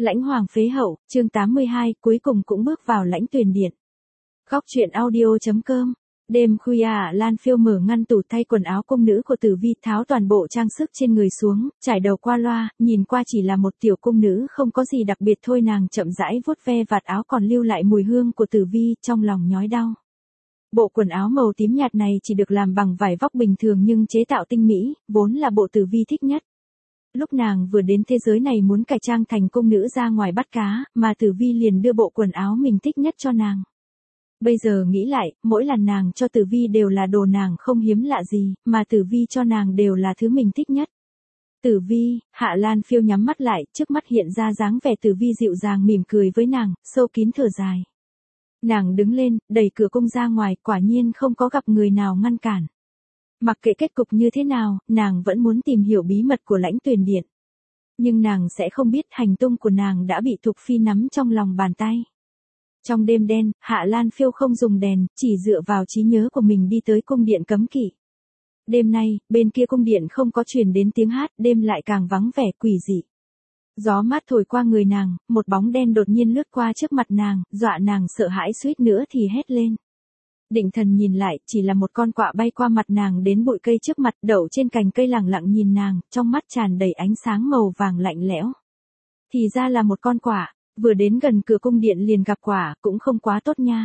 Lãnh Hoàng phế hậu, chương 82, cuối cùng cũng bước vào lãnh tuyển điện. Góc truyện audio.com. Đêm khuya Lan Phiêu mở ngăn tủ thay quần áo cung nữ của Tử Vi, tháo toàn bộ trang sức trên người xuống, trải đầu qua loa, nhìn qua chỉ là một tiểu cung nữ không có gì đặc biệt thôi. Nàng chậm rãi vuốt ve vạt áo còn lưu lại mùi hương của Tử Vi, trong lòng nhói đau. Bộ quần áo màu tím nhạt này chỉ được làm bằng vải vóc bình thường nhưng chế tạo tinh mỹ, vốn là bộ Tử Vi thích nhất. Lúc nàng vừa đến thế giới này muốn cải trang thành cung nữ ra ngoài bắt cá, mà Tử Vi liền đưa bộ quần áo mình thích nhất cho nàng. Bây giờ nghĩ lại, mỗi lần nàng cho Tử Vi đều là đồ nàng không hiếm lạ gì, mà Tử Vi cho nàng đều là thứ mình thích nhất. Tử Vi, Hạ Lan Phiêu nhắm mắt lại, trước mắt hiện ra dáng vẻ Tử Vi dịu dàng mỉm cười với nàng, sâu kín thở dài. Nàng đứng lên, đẩy cửa cung ra ngoài, quả nhiên không có gặp người nào ngăn cản. Mặc kệ kết cục như thế nào, nàng vẫn muốn tìm hiểu bí mật của lãnh tuyển điện. Nhưng nàng sẽ không biết hành tung của nàng đã bị Thục Phi nắm trong lòng bàn tay. Trong đêm đen, Hạ Lan Phiêu không dùng đèn, chỉ dựa vào trí nhớ của mình đi tới cung điện cấm kỵ. Đêm nay, bên kia cung điện không có truyền đến tiếng hát, đêm lại càng vắng vẻ quỷ dị. Gió mát thổi qua người nàng, một bóng đen đột nhiên lướt qua trước mặt nàng, dọa nàng sợ hãi suýt nữa thì hét lên. Định thần nhìn lại, chỉ là một con quạ bay qua mặt nàng đến bụi cây trước mặt, đậu trên cành cây lẳng lặng nhìn nàng, trong mắt tràn đầy ánh sáng màu vàng lạnh lẽo. Thì ra là một con quạ, vừa đến gần cửa cung điện liền gặp quạ, cũng không quá tốt nha.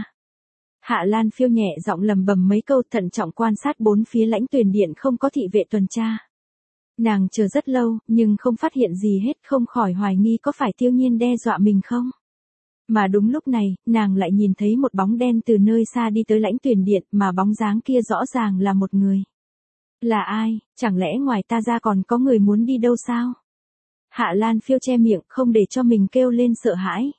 Hạ Lan Phiêu nhẹ giọng lầm bầm mấy câu, thận trọng quan sát bốn phía lãnh tuyển điện không có thị vệ tuần tra. Nàng chờ rất lâu, nhưng không phát hiện gì hết, không khỏi hoài nghi có phải Tiêu Nhiên đe dọa mình không. Mà đúng lúc này, nàng lại nhìn thấy một bóng đen từ nơi xa đi tới lãnh tuyển điện, mà bóng dáng kia rõ ràng là một người. Là ai, chẳng lẽ ngoài ta ra còn có người muốn đi đâu sao? Hạ Lan Phiêu che miệng, không để cho mình kêu lên sợ hãi.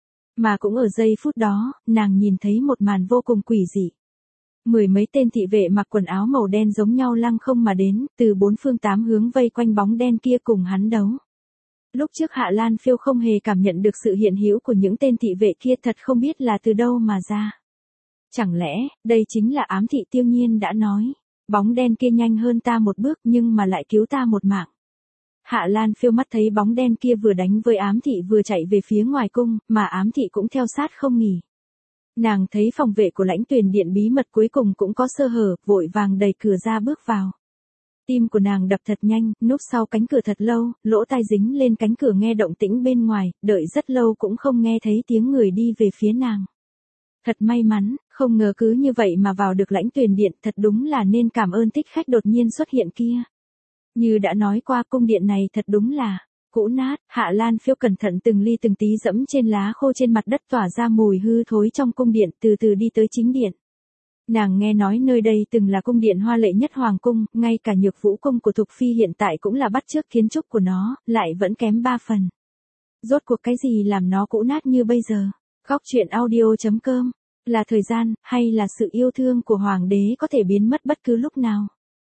Mà cũng ở giây phút đó, nàng nhìn thấy một màn vô cùng quỷ dị. Mười mấy tên thị vệ mặc quần áo màu đen giống nhau lăng không mà đến, từ bốn phương tám hướng vây quanh bóng đen kia cùng hắn đấu. Lúc trước Hạ Lan Phiêu không hề cảm nhận được sự hiện hữu của những tên thị vệ kia, thật không biết là từ đâu mà ra. Chẳng lẽ, đây chính là ám thị Tiêu Nhiên đã nói, bóng đen kia nhanh hơn ta một bước nhưng mà lại cứu ta một mạng. Hạ Lan Phiêu mắt thấy bóng đen kia vừa đánh với ám thị vừa chạy về phía ngoài cung, mà ám thị cũng theo sát không nghỉ. Nàng thấy phòng vệ của lãnh tuyển điện bí mật cuối cùng cũng có sơ hở, vội vàng đẩy cửa ra bước vào. Tim của nàng đập thật nhanh, núp sau cánh cửa thật lâu, lỗ tai dính lên cánh cửa nghe động tĩnh bên ngoài, đợi rất lâu cũng không nghe thấy tiếng người đi về phía nàng. Thật may mắn, không ngờ cứ như vậy mà vào được lãnh tuyển điện, thật đúng là nên cảm ơn thích khách đột nhiên xuất hiện kia. Như đã nói qua, cung điện này thật đúng là cũ nát. Hạ Lan Phiêu cẩn thận từng ly từng tí dẫm trên lá khô trên mặt đất tỏa ra mùi hư thối trong cung điện, từ từ đi tới chính điện. Nàng nghe nói nơi đây từng là cung điện hoa lệ nhất hoàng cung, ngay cả Nhược Vũ cung của Thục Phi hiện tại cũng là bắt chước kiến trúc của nó, lại vẫn kém 3 phần. Rốt cuộc cái gì làm nó cũ nát như bây giờ? Góc truyện audio.com. Là thời gian, hay là sự yêu thương của hoàng đế có thể biến mất bất cứ lúc nào?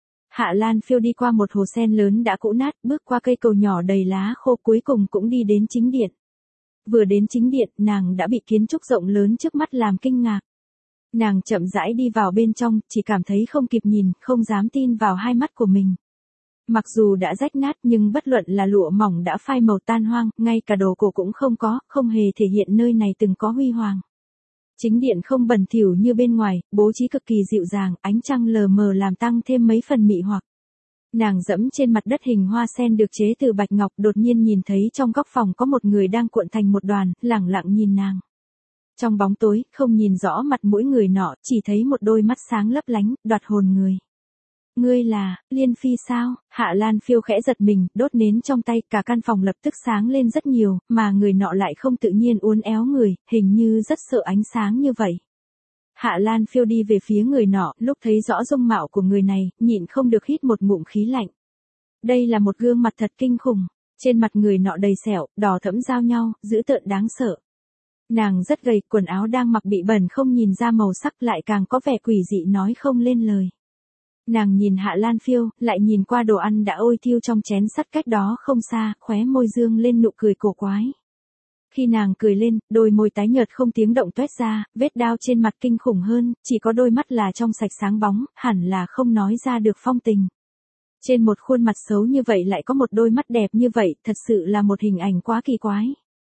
Hạ Lan Phiêu đi qua một hồ sen lớn đã cũ nát, bước qua cây cầu nhỏ đầy lá khô, cuối cùng cũng đi đến chính điện. Vừa đến chính điện, nàng đã bị kiến trúc rộng lớn trước mắt làm kinh ngạc. Nàng chậm rãi đi vào bên trong, chỉ cảm thấy không kịp nhìn, không dám tin vào hai mắt của mình. Mặc dù đã rách nát nhưng bất luận là lụa mỏng đã phai màu tan hoang, ngay cả đồ cổ cũng không có, không hề thể hiện nơi này từng có huy hoàng. Chính điện không bẩn thỉu như bên ngoài, bố trí cực kỳ dịu dàng, ánh trăng lờ mờ làm tăng thêm mấy phần mị hoặc. Nàng dẫm trên mặt đất hình hoa sen được chế từ bạch ngọc, đột nhiên nhìn thấy trong góc phòng có một người đang cuộn thành một đoàn, lẳng lặng nhìn nàng. Trong bóng tối, không nhìn rõ mặt mũi người nọ, chỉ thấy một đôi mắt sáng lấp lánh, đoạt hồn người. Ngươi là Liên Phi sao? Hạ Lan Phiêu khẽ giật mình, đốt nến trong tay, cả căn phòng lập tức sáng lên rất nhiều, mà người nọ lại không tự nhiên uốn éo người, hình như rất sợ ánh sáng như vậy. Hạ Lan Phiêu đi về phía người nọ, lúc thấy rõ dung mạo của người này, nhịn không được hít một ngụm khí lạnh. Đây là một gương mặt thật kinh khủng, trên mặt người nọ đầy sẹo, đỏ thẫm giao nhau, dữ tợn đáng sợ. Nàng rất gầy, quần áo đang mặc bị bẩn không nhìn ra màu sắc, lại càng có vẻ quỷ dị nói không lên lời. Nàng nhìn Hạ Lan Phiêu, lại nhìn qua đồ ăn đã ôi thiêu trong chén sắt cách đó không xa, khóe môi dương lên nụ cười cổ quái. Khi nàng cười lên, đôi môi tái nhợt không tiếng động toét ra, vết đao trên mặt kinh khủng hơn, chỉ có đôi mắt là trong sạch sáng bóng, hẳn là không nói ra được phong tình. Trên một khuôn mặt xấu như vậy lại có một đôi mắt đẹp như vậy, thật sự là một hình ảnh quá kỳ quái.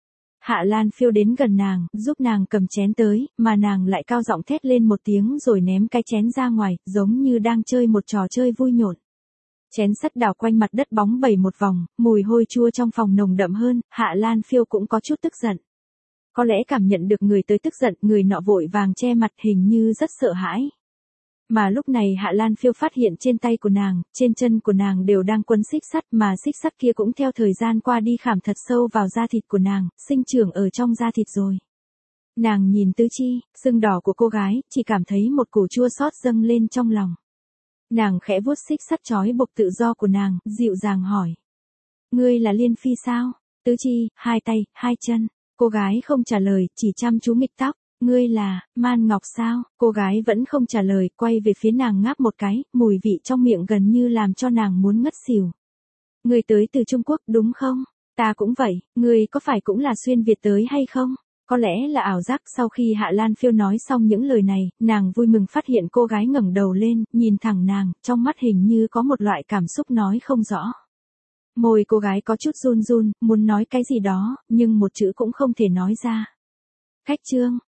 Hạ Lan Phiêu đến gần nàng, giúp nàng cầm chén tới, mà nàng lại cao giọng thét lên một tiếng rồi ném cái chén ra ngoài, giống như đang chơi một trò chơi vui nhộn. Chén sắt đảo quanh mặt đất bóng bẩy một vòng, mùi hôi chua trong phòng nồng đậm hơn, Hạ Lan Phiêu cũng có chút tức giận. Có lẽ cảm nhận được người tới tức giận, người nọ vội vàng che mặt hình như rất sợ hãi. Mà lúc này Hạ Lan Phiêu phát hiện trên tay của nàng, trên chân của nàng đều đang quấn xích sắt, mà xích sắt kia cũng theo thời gian qua đi khảm thật sâu vào da thịt của nàng, sinh trưởng ở trong da thịt rồi. Nàng nhìn tứ chi, sưng đỏ của cô gái, chỉ cảm thấy một cổ chua xót dâng lên trong lòng. Nàng khẽ vuốt xích sắt trói buộc tự do của nàng, dịu dàng hỏi. Ngươi là Liên Phi sao? Tứ chi, hai tay, hai chân. Cô gái không trả lời, chỉ chăm chú nghịch tóc. Ngươi là, Man Ngọc sao? Cô gái vẫn không trả lời, quay về phía nàng ngáp một cái, mùi vị trong miệng gần như làm cho nàng muốn ngất xỉu. Ngươi tới từ Trung Quốc đúng không? Ta cũng vậy, ngươi có phải cũng là xuyên Việt tới hay không? Có lẽ là ảo giác. Sau khi Hạ Lan Phiêu nói xong những lời này, nàng vui mừng phát hiện cô gái ngẩng đầu lên, nhìn thẳng nàng, trong mắt hình như có một loại cảm xúc nói không rõ. Môi cô gái có chút run run, muốn nói cái gì đó, nhưng một chữ cũng không thể nói ra. Khách trương,